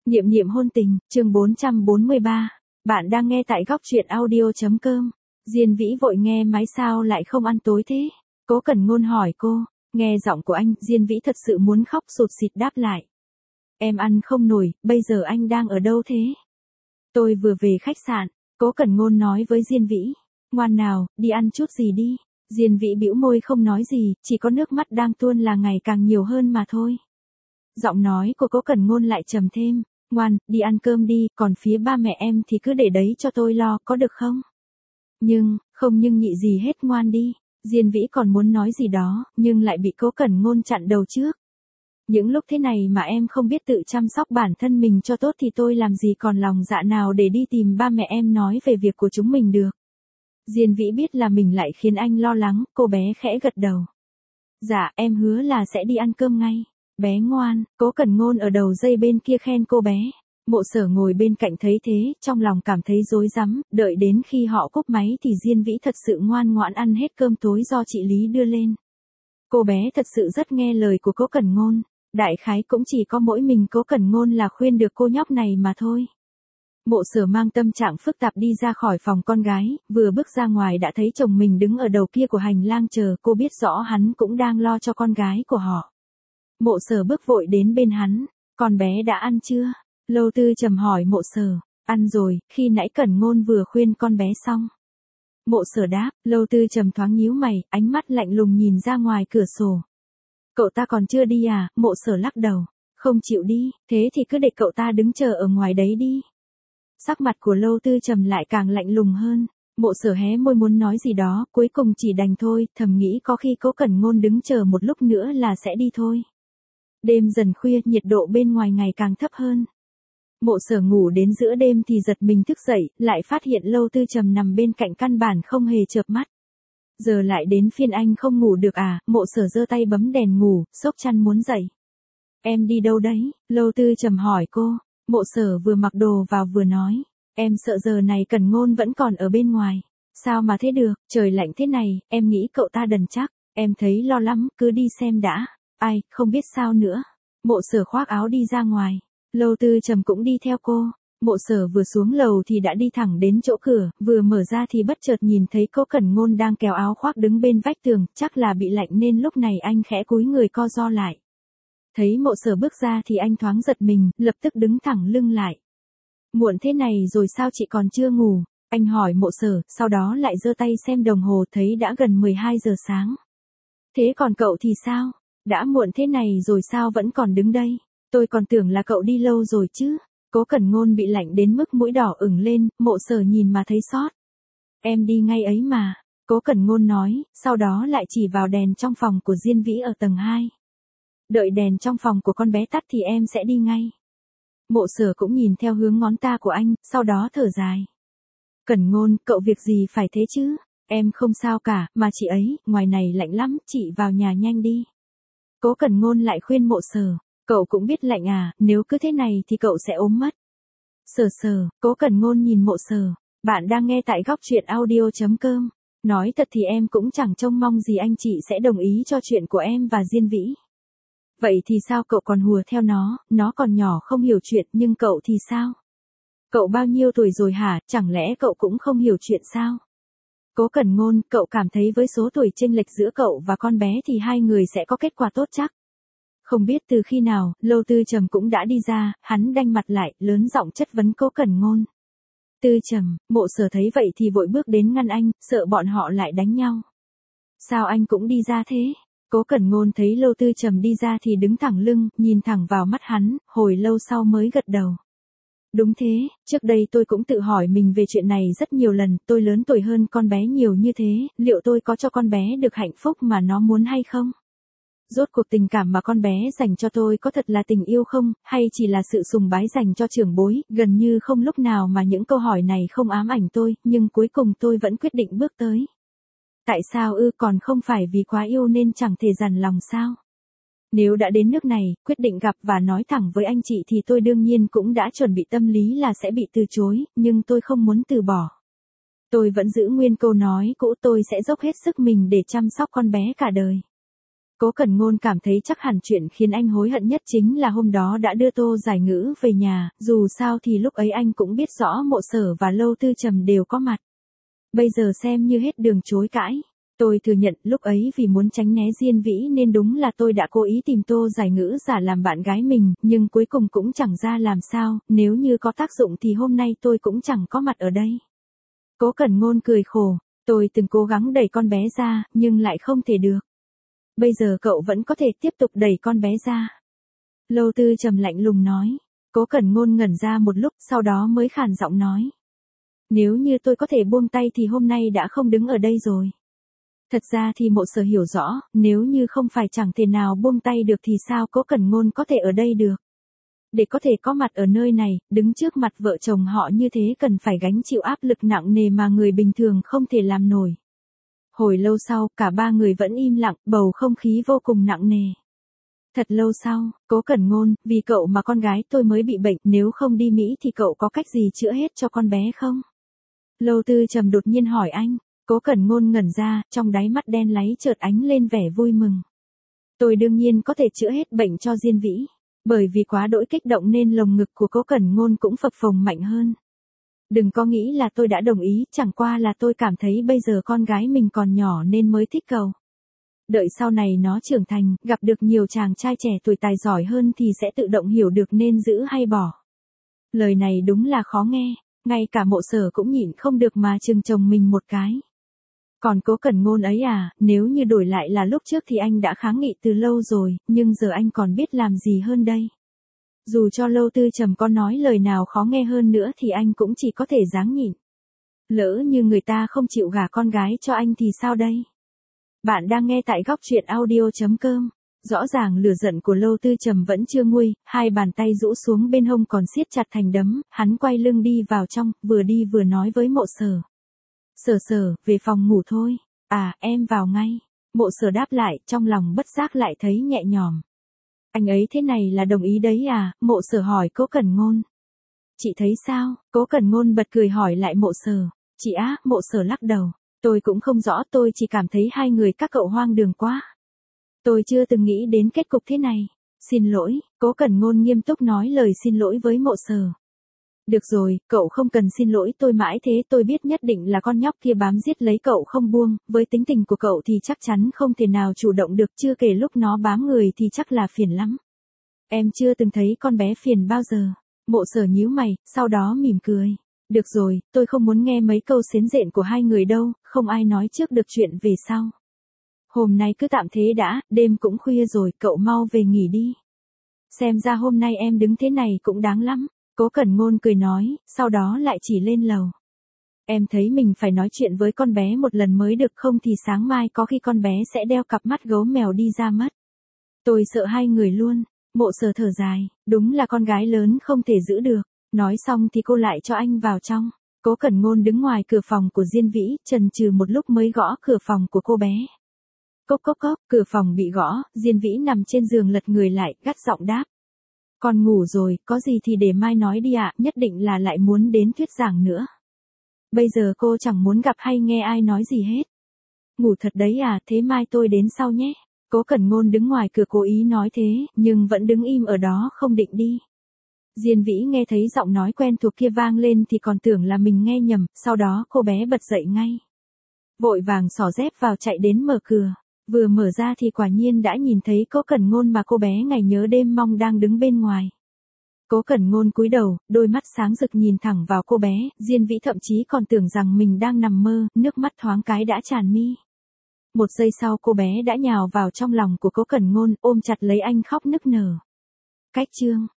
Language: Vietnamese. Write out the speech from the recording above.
Niệm niệm hôn tình, chương 443. Bạn đang nghe tại góc truyện audio.com. Diên Vĩ vội nghe máy sao lại không ăn tối thế? Cố Cẩn Ngôn hỏi cô. Nghe giọng của anh, Diên Vĩ thật sự muốn khóc sụt sịt đáp lại. Em ăn không nổi, bây giờ anh đang ở đâu thế? Tôi vừa về khách sạn, Cố Cẩn Ngôn nói với Diên Vĩ. Ngoan nào, đi ăn chút gì đi. Diên Vĩ bĩu môi không nói gì, chỉ có nước mắt đang tuôn là ngày càng nhiều hơn mà thôi. Giọng nói của Cố Cẩn Ngôn lại trầm thêm. Ngoan, đi ăn cơm đi, còn phía ba mẹ em thì cứ để đấy cho tôi lo, có được không? Không nhưng nhị gì hết, ngoan đi. Diên Vĩ còn muốn nói gì đó, nhưng lại bị Cố Cẩn Ngôn chặn đầu trước. Những lúc thế này mà em không biết tự chăm sóc bản thân mình cho tốt thì tôi làm gì còn lòng dạ nào để đi tìm ba mẹ em nói về việc của chúng mình được. Diên Vĩ biết là mình lại khiến anh lo lắng, cô bé khẽ gật đầu. Dạ, em hứa là sẽ đi ăn cơm ngay. Bé ngoan, Cố Cẩn Ngôn ở đầu dây bên kia khen cô bé. Mộ Sở ngồi bên cạnh thấy thế, trong lòng cảm thấy rối rắm, đợi đến khi họ cúp máy thì Diên Vĩ thật sự ngoan ngoãn ăn hết cơm tối do chị Lý đưa lên. Cô bé thật sự rất nghe lời của Cố Cẩn Ngôn, đại khái cũng chỉ có mỗi mình Cố Cẩn Ngôn là khuyên được cô nhóc này mà thôi. Mộ Sở mang tâm trạng phức tạp đi ra khỏi phòng con gái, vừa bước ra ngoài đã thấy chồng mình đứng ở đầu kia của hành lang chờ, cô biết rõ hắn cũng đang lo cho con gái của họ. Mộ Sở bước vội đến bên hắn, con bé đã ăn chưa? Lâu Tư Trầm hỏi Mộ Sở. Ăn rồi, khi nãy Cẩn Ngôn vừa khuyên con bé xong. Mộ Sở đáp. Lâu Tư Trầm thoáng nhíu mày, ánh mắt lạnh lùng nhìn ra ngoài cửa sổ. Cậu ta còn chưa đi à? Mộ Sở lắc đầu. Không chịu đi, thế thì cứ để cậu ta đứng chờ ở ngoài đấy đi. Sắc mặt của Lâu Tư Trầm lại càng lạnh lùng hơn. Mộ Sở hé môi muốn nói gì đó, cuối cùng chỉ đành thôi, thầm nghĩ có khi Cố Cẩn Ngôn đứng chờ một lúc nữa là sẽ đi thôi. Đêm dần khuya, nhiệt độ bên ngoài ngày càng thấp hơn. Mộ Sở ngủ đến giữa đêm thì giật mình thức dậy, lại phát hiện Lâu Tư Trầm nằm bên cạnh căn bản không hề chợp mắt. Giờ lại đến phiên anh không ngủ được à? Mộ Sở giơ tay bấm đèn ngủ, xốc chăn muốn dậy. Em đi đâu đấy? Lâu Tư Trầm hỏi cô. Mộ Sở vừa mặc đồ vào vừa nói. Em sợ giờ này Cẩn Ngôn vẫn còn ở bên ngoài. Sao mà thế được, trời lạnh thế này, em nghĩ cậu ta đần chắc. Em thấy lo lắm, cứ đi xem đã. Ai, không biết sao nữa. Mộ Sở khoác áo đi ra ngoài. Lâu Tư Trầm cũng đi theo cô. Mộ Sở vừa xuống lầu thì đã đi thẳng đến chỗ cửa, vừa mở ra thì bất chợt nhìn thấy Cố Cẩn Ngôn đang kéo áo khoác đứng bên vách tường, chắc là bị lạnh nên lúc này anh khẽ cúi người co ro lại. Thấy Mộ Sở bước ra thì anh thoáng giật mình, lập tức đứng thẳng lưng lại. Muộn thế này rồi sao chị còn chưa ngủ? Anh hỏi Mộ Sở, sau đó lại giơ tay xem đồng hồ thấy đã gần 12 giờ sáng. Thế còn cậu thì sao? Đã muộn thế này rồi sao vẫn còn đứng đây? Tôi còn tưởng là cậu đi lâu rồi chứ. Cố Cẩn Ngôn bị lạnh đến mức mũi đỏ ửng lên, Mộ Sở nhìn mà thấy xót. Em đi ngay ấy mà. Cố Cẩn Ngôn nói, sau đó lại chỉ vào đèn trong phòng của Diên Vĩ ở tầng 2. Đợi đèn trong phòng của con bé tắt thì em sẽ đi ngay. Mộ Sở cũng nhìn theo hướng ngón ta của anh, sau đó thở dài. Cẩn Ngôn, cậu việc gì phải thế chứ? Em không sao cả, mà chị ấy, ngoài này lạnh lắm, chị vào nhà nhanh đi. Cố Cẩn Ngôn lại khuyên Mộ Sở. Cậu cũng biết lạnh à, nếu cứ thế này thì cậu sẽ ốm mất. Cố Cẩn Ngôn nhìn Mộ Sở. Bạn đang nghe tại góc truyện audio.com. Nói thật thì em cũng chẳng trông mong gì anh chị sẽ đồng ý cho chuyện của em và Diên Vĩ. Vậy thì sao cậu còn hùa theo nó còn nhỏ không hiểu chuyện nhưng cậu thì sao? Cậu bao nhiêu tuổi rồi hả, chẳng lẽ cậu cũng không hiểu chuyện sao? Cố Cẩn Ngôn, cậu cảm thấy với số tuổi chênh lệch giữa cậu và con bé thì hai người sẽ có kết quả tốt chắc? Không biết từ khi nào, Lâu Tư Trầm cũng đã đi ra, hắn đanh mặt lại, lớn giọng chất vấn Cố Cẩn Ngôn. Tư Trầm, Mộ Sở thấy vậy thì vội bước đến ngăn anh, sợ bọn họ lại đánh nhau. Sao anh cũng đi ra thế? Cố Cẩn Ngôn thấy Lâu Tư Trầm đi ra thì đứng thẳng lưng, nhìn thẳng vào mắt hắn, hồi lâu sau mới gật đầu. Đúng thế, trước đây tôi cũng tự hỏi mình về chuyện này rất nhiều lần, tôi lớn tuổi hơn con bé nhiều như thế, liệu tôi có cho con bé được hạnh phúc mà nó muốn hay không? Rốt cuộc tình cảm mà con bé dành cho tôi có thật là tình yêu không, hay chỉ là sự sùng bái dành cho trưởng bối, gần như không lúc nào mà những câu hỏi này không ám ảnh tôi, nhưng cuối cùng tôi vẫn quyết định bước tới. Tại sao còn không phải vì quá yêu nên chẳng thể dằn lòng sao? Nếu đã đến nước này, quyết định gặp và nói thẳng với anh chị thì tôi đương nhiên cũng đã chuẩn bị tâm lý là sẽ bị từ chối, nhưng tôi không muốn từ bỏ. Tôi vẫn giữ nguyên câu nói cũ, tôi sẽ dốc hết sức mình để chăm sóc con bé cả đời. Cố Cẩn Ngôn cảm thấy chắc hẳn chuyện khiến anh hối hận nhất chính là hôm đó đã đưa Tô Giải Ngữ về nhà, dù sao thì lúc ấy anh cũng biết rõ Mộ Sở và Lâu Tư Trầm đều có mặt. Bây giờ xem như hết đường chối cãi. Tôi thừa nhận lúc ấy vì muốn tránh né Diên Vĩ nên đúng là tôi đã cố ý tìm Tô Giải Ngữ giả làm bạn gái mình, nhưng cuối cùng cũng chẳng ra làm sao, nếu như có tác dụng thì hôm nay tôi cũng chẳng có mặt ở đây. Cố Cẩn Ngôn cười khổ, tôi từng cố gắng đẩy con bé ra, nhưng lại không thể được. Bây giờ cậu vẫn có thể tiếp tục đẩy con bé ra. Lâu Tư Trầm lạnh lùng nói. Cố Cẩn Ngôn ngẩn ra một lúc, sau đó mới khàn giọng nói. Nếu như tôi có thể buông tay thì hôm nay đã không đứng ở đây rồi. Thật ra thì Mộ Sở hiểu rõ, nếu như không phải chẳng thể nào buông tay được thì sao Cố Cẩn Ngôn có thể ở đây được. Để có thể có mặt ở nơi này, đứng trước mặt vợ chồng họ như thế cần phải gánh chịu áp lực nặng nề mà người bình thường không thể làm nổi. Hồi lâu sau, cả ba người vẫn im lặng, bầu không khí vô cùng nặng nề. Thật lâu sau, Cố Cẩn Ngôn, vì cậu mà con gái tôi mới bị bệnh, nếu không đi Mỹ thì cậu có cách gì chữa hết cho con bé không? Lâu Tư Trầm đột nhiên hỏi anh. Cố Cẩn Ngôn ngẩn ra, trong đáy mắt đen láy chợt ánh lên vẻ vui mừng. Tôi đương nhiên có thể chữa hết bệnh cho Diên Vĩ. Bởi vì quá đỗi kích động nên lồng ngực của Cố Cẩn Ngôn cũng phập phồng mạnh hơn. Đừng có nghĩ là tôi đã đồng ý, chẳng qua là tôi cảm thấy bây giờ con gái mình còn nhỏ nên mới thích cậu. Đợi sau này nó trưởng thành, gặp được nhiều chàng trai trẻ tuổi tài giỏi hơn thì sẽ tự động hiểu được nên giữ hay bỏ. Lời này đúng là khó nghe, ngay cả Mộ Sở cũng nhịn không được mà chừng chồng mình một cái. Còn Cố Cẩn Ngôn ấy à, nếu như đổi lại là lúc trước thì anh đã kháng nghị từ lâu rồi, nhưng giờ anh còn biết làm gì hơn đây. Dù cho Lâu Tư Trầm có nói lời nào khó nghe hơn nữa thì anh cũng chỉ có thể ráng nhịn. Lỡ như người ta không chịu gả con gái cho anh thì sao đây? Bạn đang nghe tại góc truyện audio.com. Rõ ràng lửa giận của Lâu Tư Trầm vẫn chưa nguôi, hai bàn tay rũ xuống bên hông còn siết chặt thành đấm, hắn quay lưng đi vào trong, vừa đi vừa nói với Mộ Sở. Sở, về phòng ngủ thôi. À, em vào ngay. Mộ Sở đáp lại, trong lòng bất giác lại thấy nhẹ nhõm. Anh ấy thế này là đồng ý đấy à? Mộ Sở hỏi Cố Cẩn Ngôn. Chị thấy sao? Cố Cẩn Ngôn bật cười hỏi lại Mộ Sở. Chị á, Mộ Sở lắc đầu. Tôi cũng không rõ, tôi chỉ cảm thấy hai người các cậu hoang đường quá. Tôi chưa từng nghĩ đến kết cục thế này. Xin lỗi, Cố Cẩn Ngôn nghiêm túc nói lời xin lỗi với Mộ Sở. Được rồi, cậu không cần xin lỗi tôi mãi thế, tôi biết nhất định là con nhóc kia bám giết lấy cậu không buông, với tính tình của cậu thì chắc chắn không thể nào chủ động được, chưa kể lúc nó bám người thì chắc là phiền lắm. Em chưa từng thấy con bé phiền bao giờ. Mộ Sở nhíu mày, sau đó mỉm cười. Được rồi, tôi không muốn nghe mấy câu xến rện của hai người đâu, không ai nói trước được chuyện về sau. Hôm nay cứ tạm thế đã, đêm cũng khuya rồi, cậu mau về nghỉ đi. Xem ra hôm nay em đứng thế này cũng đáng lắm. Cố Cẩn Ngôn cười nói, sau đó lại chỉ lên lầu. Em thấy mình phải nói chuyện với con bé một lần mới được, không thì sáng mai có khi con bé sẽ đeo cặp mắt gấu mèo đi ra mất. Tôi sợ hai người luôn. Mộ Sở thở dài, đúng là con gái lớn không thể giữ được. Nói xong thì cô lại cho anh vào trong. Cố Cẩn Ngôn đứng ngoài cửa phòng của Diên Vĩ, chần chừ một lúc mới gõ cửa phòng của cô bé. Cốc cốc cốc, cửa phòng bị gõ, Diên Vĩ nằm trên giường lật người lại, gắt giọng đáp. Con ngủ rồi, có gì thì để mai nói đi ạ, nhất định là lại muốn đến thuyết giảng nữa. Bây giờ cô chẳng muốn gặp hay nghe ai nói gì hết. Ngủ thật đấy à, thế mai tôi đến sau nhé. Cố Cẩn Ngôn đứng ngoài cửa cố ý nói thế, nhưng vẫn đứng im ở đó không định đi. Diên Vĩ nghe thấy giọng nói quen thuộc kia vang lên thì còn tưởng là mình nghe nhầm, sau đó cô bé bật dậy ngay. Vội vàng xỏ dép vào chạy đến mở cửa. Vừa mở ra thì quả nhiên đã nhìn thấy Cố Cẩn Ngôn mà cô bé ngày nhớ đêm mong đang đứng bên ngoài. Cố Cẩn Ngôn cúi đầu, đôi mắt sáng rực nhìn thẳng vào cô bé, Diên Vĩ thậm chí còn tưởng rằng mình đang nằm mơ, nước mắt thoáng cái đã tràn mi. Một giây sau cô bé đã nhào vào trong lòng của Cố Cẩn Ngôn, ôm chặt lấy anh khóc nức nở. Cách chương